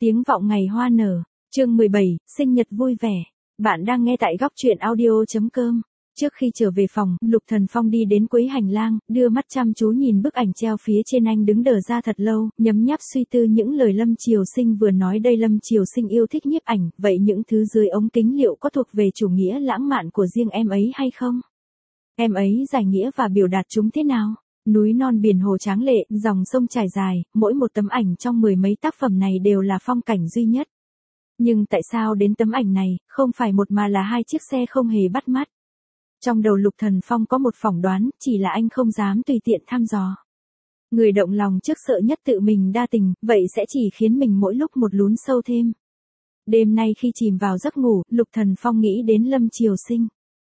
Tiếng vọng ngày hoa nở, chương 17, sinh nhật vui vẻ. Bạn đang nghe tại góc truyện audio.com. Trước khi trở về phòng, Lục Thần Phong đi đến cuối hành lang, đưa mắt chăm chú nhìn bức ảnh treo phía trên. Anh đứng đờ ra thật lâu, nhấm nháp suy tư những lời Lâm Triều Sinh vừa nói. Đây Lâm Triều Sinh yêu thích nhiếp ảnh, vậy những thứ dưới ống kính liệu có thuộc về chủ nghĩa lãng mạn của riêng em ấy hay không? Em ấy giải nghĩa và biểu đạt chúng thế nào? Núi non biển hồ tráng lệ, dòng sông trải dài, mỗi một tấm ảnh trong mười mấy tác phẩm này đều là phong cảnh duy nhất. Nhưng tại sao đến tấm ảnh này, không phải một mà là hai chiếc xe không hề bắt mắt? Trong đầu Lục Thần Phong có một phỏng đoán, chỉ là anh không dám tùy tiện thăm dò. Người động lòng trước sợ nhất tự mình đa tình, vậy sẽ chỉ khiến mình mỗi lúc một lún sâu thêm. Đêm nay khi chìm vào giấc ngủ, Lục Thần Phong nghĩ đến Lâm Triều Sinh.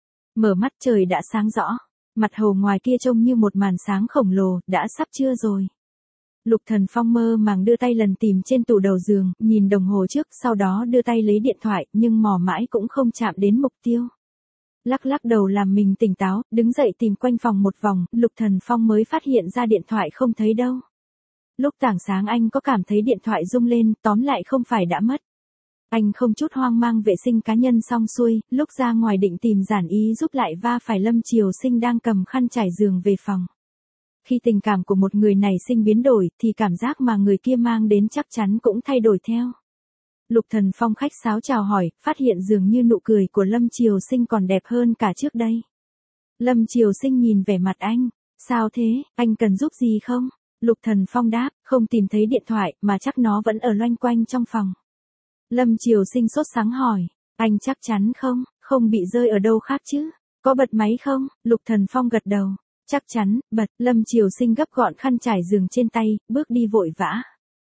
Mở mắt trời đã sáng rõ. Mặt hồ ngoài kia trông như một màn sáng khổng lồ, đã sắp trưa rồi. Lục Thần Phong mơ màng đưa tay lần tìm trên tủ đầu giường, nhìn đồng hồ trước, sau đó đưa tay lấy điện thoại, nhưng mò mãi cũng không chạm đến mục tiêu. Lắc lắc đầu làm mình tỉnh táo, đứng dậy tìm quanh phòng một vòng, Lục Thần Phong mới phát hiện ra điện thoại không thấy đâu. Lúc tảng sáng anh có cảm thấy điện thoại rung lên, tóm lại không phải đã mất. Anh không chút hoang mang vệ sinh cá nhân xong xuôi, lúc ra ngoài định tìm Giản Y giúp lại va phải Lâm Triều Sinh đang cầm khăn trải giường về phòng. Khi tình cảm của một người này sinh biến đổi, thì cảm giác mà người kia mang đến chắc chắn cũng thay đổi theo. Lục Thần Phong khách sáo chào hỏi, phát hiện dường như nụ cười của Lâm Triều Sinh còn đẹp hơn cả trước đây. Lâm Triều Sinh nhìn vẻ mặt anh, sao thế, anh cần giúp gì không? Lục Thần Phong đáp, không tìm thấy điện thoại, mà chắc nó vẫn ở loanh quanh trong phòng. Lâm Triều Sinh sốt sắng hỏi, anh chắc chắn không bị rơi ở đâu khác chứ? Có bật máy không? Lục Thần Phong gật đầu, chắc chắn, bật. Lâm Triều Sinh gấp gọn khăn trải giường trên tay, bước đi vội vã.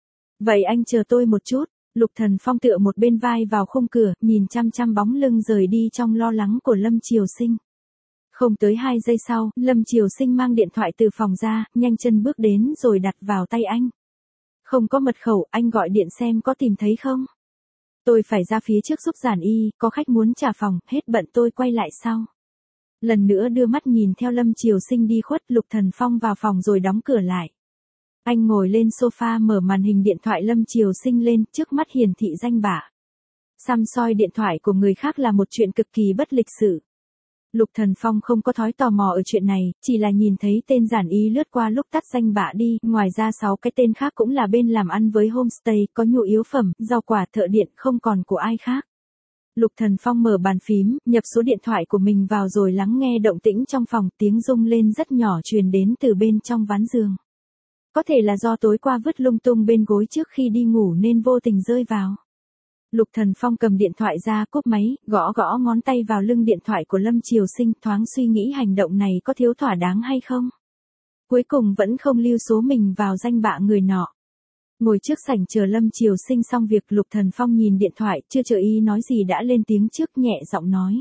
Vậy anh chờ tôi một chút. Lục Thần Phong tựa một bên vai vào khung cửa, nhìn chăm chăm bóng lưng rời đi trong lo lắng của Lâm Triều Sinh. Không tới 2 giây sau, Lâm Triều Sinh mang điện thoại từ phòng ra, nhanh chân bước đến rồi đặt vào tay anh. Không có mật khẩu, anh gọi điện xem có tìm thấy không? Tôi phải ra phía trước giúp Giản Y, có khách muốn trả phòng, hết bận tôi quay lại sau. Lần nữa đưa mắt nhìn theo Lâm Triều Sinh đi khuất, Lục Thần Phong vào phòng rồi đóng cửa lại. Anh ngồi lên sofa mở màn hình điện thoại Lâm Triều Sinh lên, trước mắt hiển thị danh bạ. Săm soi điện thoại của người khác là một chuyện cực kỳ bất lịch sự. Lục Thần Phong không có thói tò mò ở chuyện này, chỉ là nhìn thấy tên Giản Y lướt qua lúc tắt danh bạ đi, ngoài ra 6 cái tên khác cũng là bên làm ăn với homestay, có nhu yếu phẩm, rau quả, thợ điện, không còn của ai khác. Lục Thần Phong mở bàn phím, nhập số điện thoại của mình vào rồi lắng nghe động tĩnh trong phòng, tiếng rung lên rất nhỏ truyền đến từ bên trong ván giường. Có thể là do tối qua vứt lung tung bên gối trước khi đi ngủ nên vô tình rơi vào. Lục Thần Phong cầm điện thoại ra cúp máy, gõ gõ ngón tay vào lưng điện thoại của Lâm Triều Sinh, thoáng suy nghĩ hành động này có thiếu thỏa đáng hay không. Cuối cùng vẫn không lưu số mình vào danh bạ người nọ. Ngồi trước sảnh chờ Lâm Triều Sinh xong việc, Lục Thần Phong nhìn điện thoại, chưa chờ y nói gì đã lên tiếng trước, nhẹ giọng nói.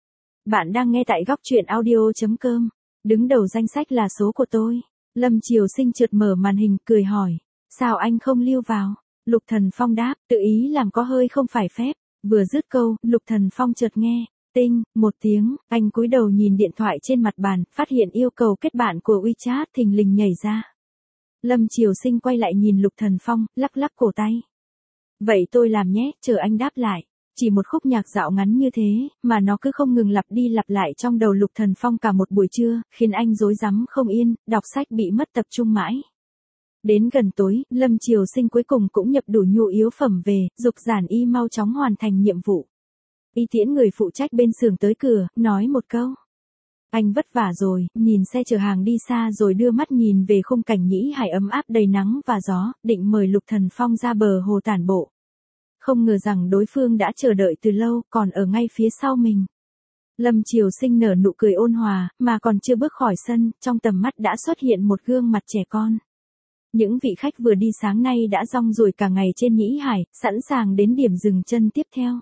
Bạn đang nghe tại góc truyện audio.com, đứng đầu danh sách là số của tôi. Lâm Triều Sinh chợt mở màn hình, cười hỏi, sao anh không lưu vào? Lục Thần Phong đáp, tự ý làm có hơi không phải phép. Vừa dứt câu, Lục Thần Phong chợt nghe, tinh, một tiếng, anh cúi đầu nhìn điện thoại trên mặt bàn, phát hiện yêu cầu kết bạn của WeChat thình lình nhảy ra. Lâm Triều Sinh quay lại nhìn Lục Thần Phong, lắc lắc cổ tay. Vậy tôi làm nhé, chờ anh đáp lại. Chỉ một khúc nhạc dạo ngắn như thế, mà nó cứ không ngừng lặp đi lặp lại trong đầu Lục Thần Phong cả một buổi trưa, khiến anh rối rắm không yên, đọc sách bị mất tập trung mãi. Đến gần tối, Lâm Triều Sinh cuối cùng cũng nhập đủ nhu yếu phẩm về, giục Giản Y mau chóng hoàn thành nhiệm vụ. Y tiễn người phụ trách bên xưởng tới cửa, nói một câu. Anh vất vả rồi, nhìn xe chở hàng đi xa rồi đưa mắt nhìn về khung cảnh Nhĩ Hải ấm áp đầy nắng và gió, định mời Lục Thần Phong ra bờ hồ tản bộ. Không ngờ rằng đối phương đã chờ đợi từ lâu, còn ở ngay phía sau mình. Lâm Triều Sinh nở nụ cười ôn hòa, mà còn chưa bước khỏi sân, trong tầm mắt đã xuất hiện một gương mặt trẻ con. Những vị khách vừa đi sáng nay đã rong ruổi cả ngày trên Nhĩ Hải, sẵn sàng đến điểm dừng chân tiếp theo.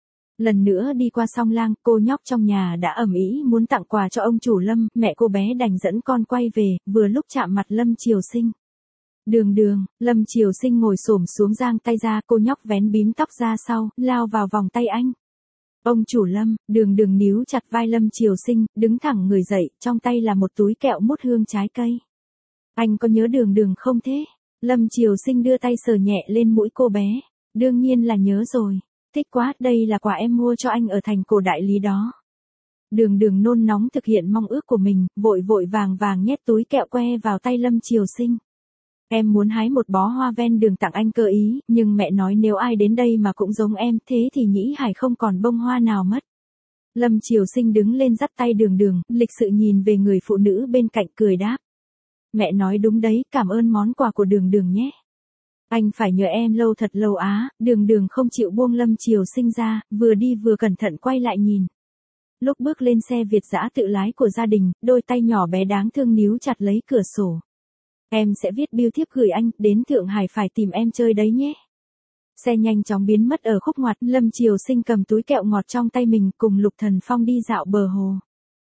Lần nữa đi qua song lang, cô nhóc trong nhà đã ầm ĩ muốn tặng quà cho ông chủ Lâm, mẹ cô bé đành dẫn con quay về, vừa lúc chạm mặt Lâm Triều Sinh. Đường, Lâm Triều Sinh ngồi xổm xuống giang tay ra, cô nhóc vén bím tóc ra sau, lao vào vòng tay anh. Ông chủ Lâm, đường níu chặt vai Lâm Triều Sinh, đứng thẳng người dậy, trong tay là một túi kẹo mút hương trái cây. Anh có nhớ đường không thế? Lâm Triều Sinh đưa tay sờ nhẹ lên mũi cô bé. Đương nhiên là nhớ rồi. Thích quá, đây là quà em mua cho anh ở thành cổ đại lý đó. Đường Đường nôn nóng thực hiện mong ước của mình, vội vội vàng vàng nhét túi kẹo que vào tay Lâm Triều Sinh. Em muốn hái một bó hoa ven đường tặng anh cơ ý, nhưng mẹ nói nếu ai đến đây mà cũng giống em thế thì Nhĩ Hải không còn bông hoa nào mất. Lâm Triều Sinh đứng lên dắt tay Đường Đường, lịch sự nhìn về người phụ nữ bên cạnh cười đáp. Mẹ nói đúng đấy, cảm ơn món quà của Đường Đường nhé. Anh phải nhờ em lâu thật lâu á. Đường Đường không chịu buông Lâm Triều Sinh ra, vừa đi vừa cẩn thận quay lại nhìn. Lúc bước lên xe Việt dã tự lái của gia đình, đôi tay nhỏ bé đáng thương níu chặt lấy cửa sổ. Em sẽ viết bưu thiếp gửi anh, đến Thượng Hải phải tìm em chơi đấy nhé. Xe nhanh chóng biến mất ở khúc ngoặt, Lâm Triều Sinh cầm túi kẹo ngọt trong tay mình cùng Lục Thần Phong đi dạo bờ hồ.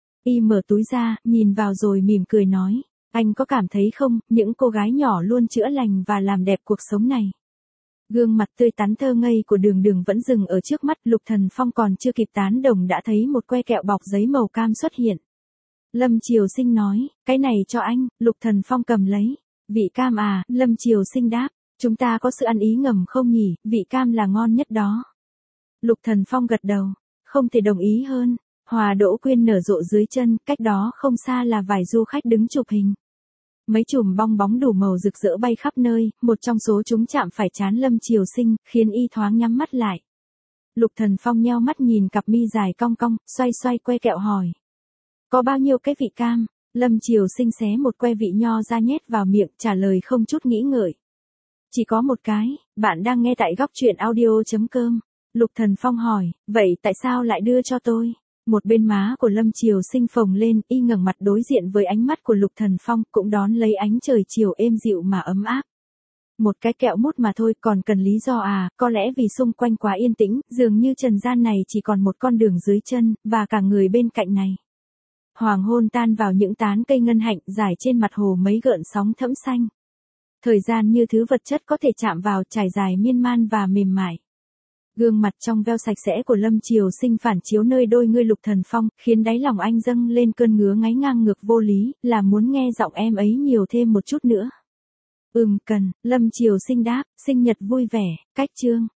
Y mở túi ra, nhìn vào rồi mỉm cười nói, anh có cảm thấy không, những cô gái nhỏ luôn chữa lành và làm đẹp cuộc sống này. Gương mặt tươi tắn thơ ngây của Đường Đường vẫn dừng ở trước mắt, Lục Thần Phong còn chưa kịp tán đồng đã thấy một que kẹo bọc giấy màu cam xuất hiện. Lâm Triều Sinh nói, cái này cho anh. Lục Thần Phong cầm lấy. Vị cam à? Lâm Triều Sinh đáp, chúng ta có sự ăn ý ngầm không nhỉ, vị cam là ngon nhất đó. Lục Thần Phong gật đầu, không thể đồng ý hơn. Hòa đỗ quyên nở rộ dưới chân, cách đó không xa là vài du khách đứng chụp hình. Mấy chùm bong bóng đủ màu rực rỡ bay khắp nơi, một trong số chúng chạm phải trán Lâm Triều Sinh, khiến y thoáng nhắm mắt lại. Lục Thần Phong nheo mắt nhìn cặp mi dài cong cong, xoay xoay que kẹo hỏi. Có bao nhiêu cái vị cam? Lâm Triều Sinh xé một que vị nho ra nhét vào miệng, trả lời không chút nghĩ ngợi. Chỉ có một cái. Bạn đang nghe tại góc truyện audio.com. Lục Thần Phong hỏi, vậy tại sao lại đưa cho tôi? Một bên má của Lâm Triều Sinh phồng lên, y ngẩng mặt đối diện với ánh mắt của Lục Thần Phong, cũng đón lấy ánh trời chiều êm dịu mà ấm áp. Một cái kẹo mút mà thôi, còn cần lý do à? Có lẽ vì xung quanh quá yên tĩnh, dường như trần gian này chỉ còn một con đường dưới chân, và cả người bên cạnh này. Hoàng hôn tan vào những tán cây ngân hạnh dài trên mặt hồ mấy gợn sóng thẫm xanh. Thời gian như thứ vật chất có thể chạm vào, trải dài miên man và mềm mại. Gương mặt trong veo sạch sẽ của Lâm Triều Sinh phản chiếu nơi đôi ngươi Lục Thần Phong, khiến đáy lòng anh dâng lên cơn ngứa ngáy ngang ngược vô lý, là muốn nghe giọng em ấy nhiều thêm một chút nữa. Cần. Lâm Triều Sinh đáp, sinh nhật vui vẻ. Cách chương.